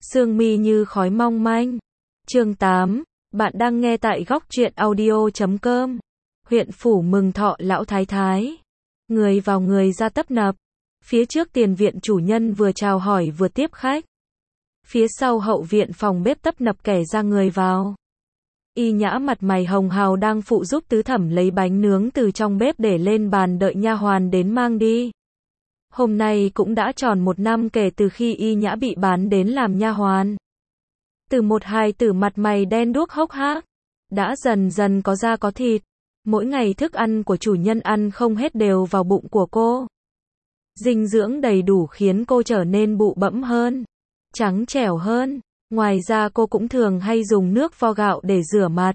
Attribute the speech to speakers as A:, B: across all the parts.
A: Sương mi như khói mong manh. Chương 8, bạn đang nghe tại góc truyện audio.com. Huyện phủ mừng thọ lão thái thái. Người vào người ra tấp nập. Phía trước tiền viện chủ nhân vừa chào hỏi vừa tiếp khách. Phía sau hậu viện phòng bếp tấp nập kẻ ra người vào. Y Nhã mặt mày hồng hào đang phụ giúp tứ thẩm lấy bánh nướng từ trong bếp để lên bàn đợi nha hoàn đến mang đi. Hôm nay cũng đã tròn 1 năm kể từ khi Y Nhã bị bán đến làm nha hoàn. Từ một hài tử mặt mày đen đuốc hốc hác, đã dần dần có da có thịt. Mỗi ngày thức ăn của chủ nhân ăn không hết đều vào bụng của cô. Dinh dưỡng đầy đủ khiến cô trở nên bụ bẫm hơn, trắng trẻo hơn. Ngoài ra cô cũng thường hay dùng nước vo gạo để rửa mặt,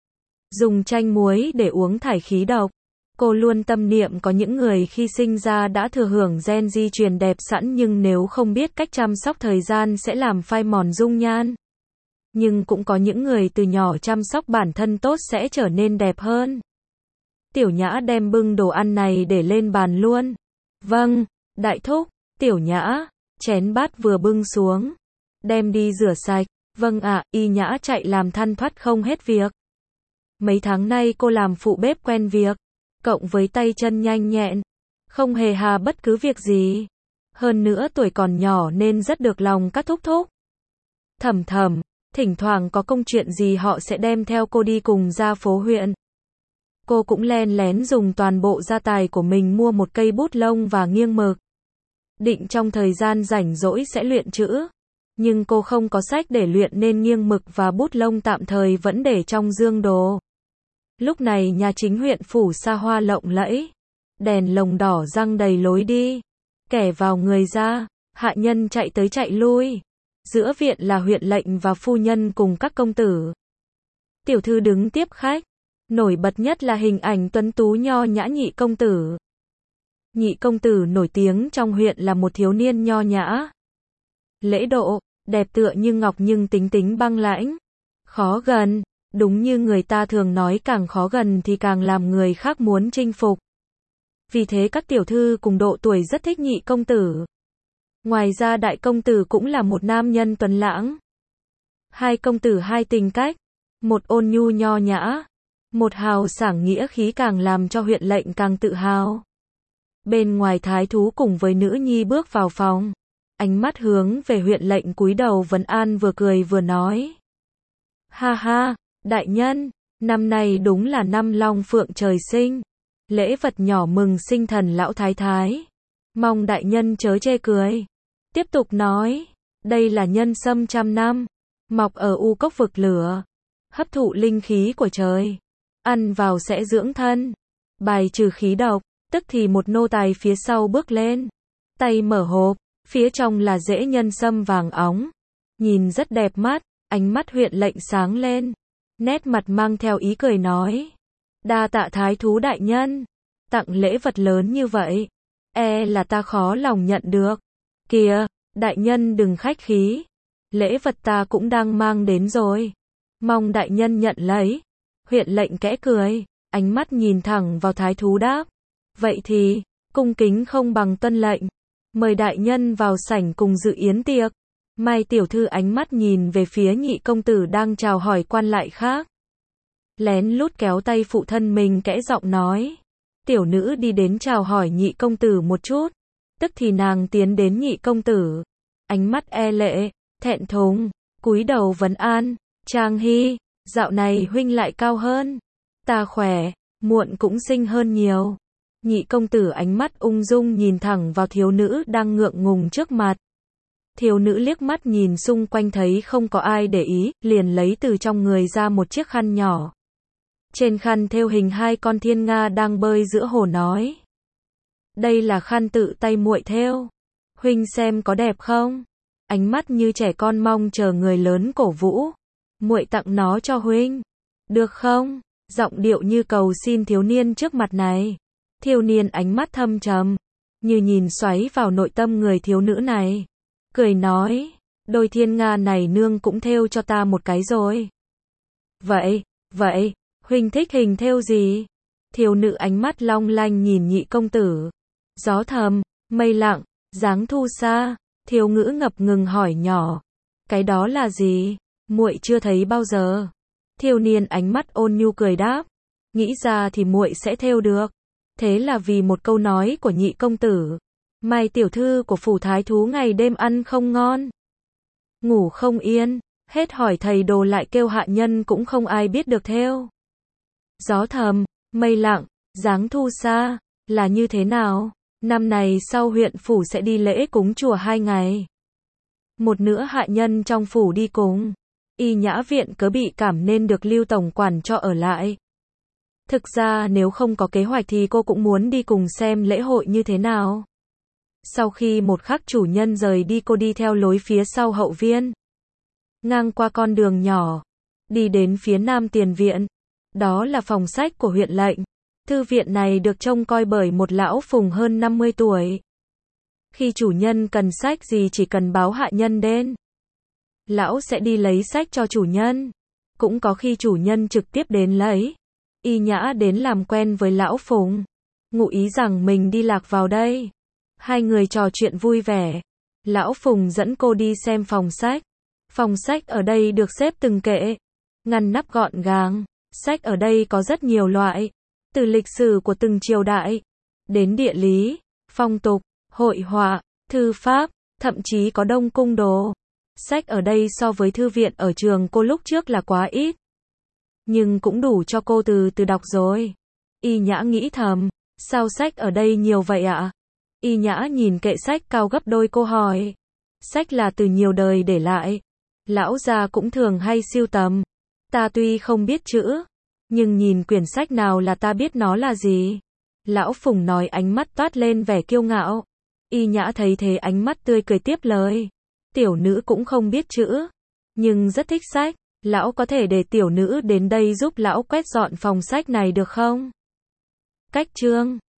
A: dùng chanh muối để uống thải khí độc. Cô luôn tâm niệm có những người khi sinh ra đã thừa hưởng gen di truyền đẹp sẵn nhưng nếu không biết cách chăm sóc thời gian sẽ làm phai mòn dung nhan. Nhưng cũng có những người từ nhỏ chăm sóc bản thân tốt sẽ trở nên đẹp hơn. Tiểu Nhã đem bưng đồ ăn này để lên bàn luôn. Vâng, đại thúc. Tiểu Nhã, chén bát vừa bưng xuống. Đem đi rửa sạch. Vâng ạ, Y Nhã chạy làm thăn thoắt không hết việc. Mấy tháng nay cô làm phụ bếp quen việc, cộng với tay chân nhanh nhẹn, không hề hà bất cứ việc gì. Hơn nữa tuổi còn nhỏ nên rất được lòng các thúc thúc. Thầm thầm, thỉnh thoảng có công chuyện gì họ sẽ đem theo cô đi cùng ra phố huyện. Cô cũng len lén dùng toàn bộ gia tài của mình mua một cây bút lông và nghiêng mực. Định trong thời gian rảnh rỗi sẽ luyện chữ. Nhưng cô không có sách để luyện nên nghiêng mực và bút lông tạm thời vẫn để trong dương đồ. Lúc này nhà chính huyện phủ xa hoa lộng lẫy. Đèn lồng đỏ răng đầy lối đi. Kẻ vào người ra, hạ nhân chạy tới chạy lui. Giữa viện là huyện lệnh và phu nhân cùng các công tử. Tiểu thư đứng tiếp khách. Nổi bật nhất là hình ảnh tuấn tú nho nhã nhị công tử. Nhị công tử nổi tiếng trong huyện là một thiếu niên nho nhã, lễ độ, đẹp tựa như ngọc nhưng tính tính băng lãnh, khó gần. Đúng như người ta thường nói càng khó gần thì càng làm người khác muốn chinh phục. Vì thế các tiểu thư cùng độ tuổi rất thích nhị công tử. Ngoài ra đại công tử cũng là một nam nhân tuấn lãng. Hai công tử hai tình cách, một ôn nhu nho nhã, một hào sảng nghĩa khí càng làm cho huyện lệnh càng tự hào. Bên ngoài thái thú cùng với nữ nhi bước vào phòng. Ánh mắt hướng về huyện lệnh cúi đầu vấn an vừa cười vừa nói. Ha ha, đại nhân, năm nay đúng là năm long phượng trời sinh. Lễ vật nhỏ mừng sinh thần lão thái thái. Mong đại nhân chớ chê cười. Tiếp tục nói, đây là nhân sâm 100 năm, mọc ở u cốc vực lửa, hấp thụ linh khí của trời. Ăn vào sẽ dưỡng thân, bài trừ khí độc. Tức thì một nô tài phía sau bước lên, tay mở hộp, phía trong là rễ nhân sâm vàng óng, nhìn rất đẹp mắt. Ánh mắt huyện lệnh sáng lên, nét mặt mang theo ý cười nói, đa tạ thái thú đại nhân, tặng lễ vật lớn như vậy, e là ta khó lòng nhận được. Kìa, đại nhân đừng khách khí, lễ vật ta cũng đang mang đến rồi, mong đại nhân nhận lấy. Huyện lệnh kẽ cười, ánh mắt nhìn thẳng vào thái thú đáp, vậy thì, cung kính không bằng tuân lệnh, mời đại nhân vào sảnh cùng dự yến tiệc. Mai tiểu thư ánh mắt nhìn về phía nhị công tử đang chào hỏi quan lại khác. Lén lút kéo tay phụ thân mình kẽ giọng nói. Tiểu nữ đi đến chào hỏi nhị công tử một chút. Tức thì nàng tiến đến nhị công tử. Ánh mắt e lệ, thẹn thùng, cúi đầu vấn an. Trang Hy, dạo này huynh lại cao hơn. Ta khỏe, muộn cũng xinh hơn nhiều. Nhị công tử ánh mắt ung dung nhìn thẳng vào thiếu nữ đang ngượng ngùng trước mặt. Thiếu nữ liếc mắt nhìn xung quanh thấy không có ai để ý, liền lấy từ trong người ra một chiếc khăn nhỏ. Trên khăn thêu hình 2 con thiên nga đang bơi giữa hồ nói. Đây là khăn tự tay muội thêu. Huynh xem có đẹp không? Ánh mắt như trẻ con mong chờ người lớn cổ vũ. Muội tặng nó cho huynh. Được không? Giọng điệu như cầu xin thiếu niên trước mặt này. Thiếu niên ánh mắt thâm trầm, như nhìn xoáy vào nội tâm người thiếu nữ này. Cười nói, đôi thiên nga này nương cũng thêu cho ta một cái rồi. Vậy, huynh thích hình thêu gì? Thiếu nữ ánh mắt long lanh nhìn nhị công tử. Gió thầm, mây lặng, dáng thu xa, thiếu ngữ ngập ngừng hỏi nhỏ. Cái đó là gì? Muội chưa thấy bao giờ. Thiếu niên ánh mắt ôn nhu cười đáp. Nghĩ ra thì muội sẽ thêu được. Thế là vì một câu nói của nhị công tử. Mai tiểu thư của phủ thái thú ngày đêm ăn không ngon, ngủ không yên, hết hỏi thầy đồ lại kêu hạ nhân cũng không ai biết được thêu. Gió thầm, mây lặng, dáng thu xa, là như thế nào? Năm này sau huyện phủ sẽ đi lễ cúng chùa 2 ngày. Một nửa hạ nhân trong phủ đi cùng. Y Nhã viện cớ bị cảm nên được Lưu tổng quản cho ở lại. Thực ra nếu không có kế hoạch thì cô cũng muốn đi cùng xem lễ hội như thế nào. Sau khi một khắc chủ nhân rời đi, cô đi theo lối phía sau hậu viên. Ngang qua con đường nhỏ, đi đến phía nam tiền viện. Đó là phòng sách của huyện lệnh. Thư viện này được trông coi bởi một lão phùng hơn 50 tuổi. Khi chủ nhân cần sách gì chỉ cần báo hạ nhân đến. Lão sẽ đi lấy sách cho chủ nhân. Cũng có khi chủ nhân trực tiếp đến lấy. Y Nhã đến làm quen với lão phùng. Ngụ ý rằng mình đi lạc vào đây. Hai người trò chuyện vui vẻ. Lão phùng dẫn cô đi xem phòng sách. Phòng sách ở đây được xếp từng kệ, ngăn nắp gọn gàng. Sách ở đây có rất nhiều loại. Từ lịch sử của từng triều đại, đến địa lý, phong tục, hội họa, thư pháp, thậm chí có đông cung đồ. Sách ở đây so với thư viện ở trường cô lúc trước là quá ít. Nhưng cũng đủ cho cô từ từ đọc rồi. Y Nhã nghĩ thầm, sao sách ở đây nhiều vậy ạ? Y Nhã nhìn kệ sách cao gấp đôi, cô hỏi. Sách là từ nhiều đời để lại. Lão gia cũng thường hay sưu tầm. Ta tuy không biết chữ, nhưng nhìn quyển sách nào là ta biết nó là gì. Lão phùng nói, ánh mắt toát lên vẻ kiêu ngạo. Y Nhã thấy thế ánh mắt tươi cười tiếp lời. Tiểu nữ cũng không biết chữ, nhưng rất thích sách. Lão có thể để tiểu nữ đến đây giúp lão quét dọn phòng sách này được không? Cách chương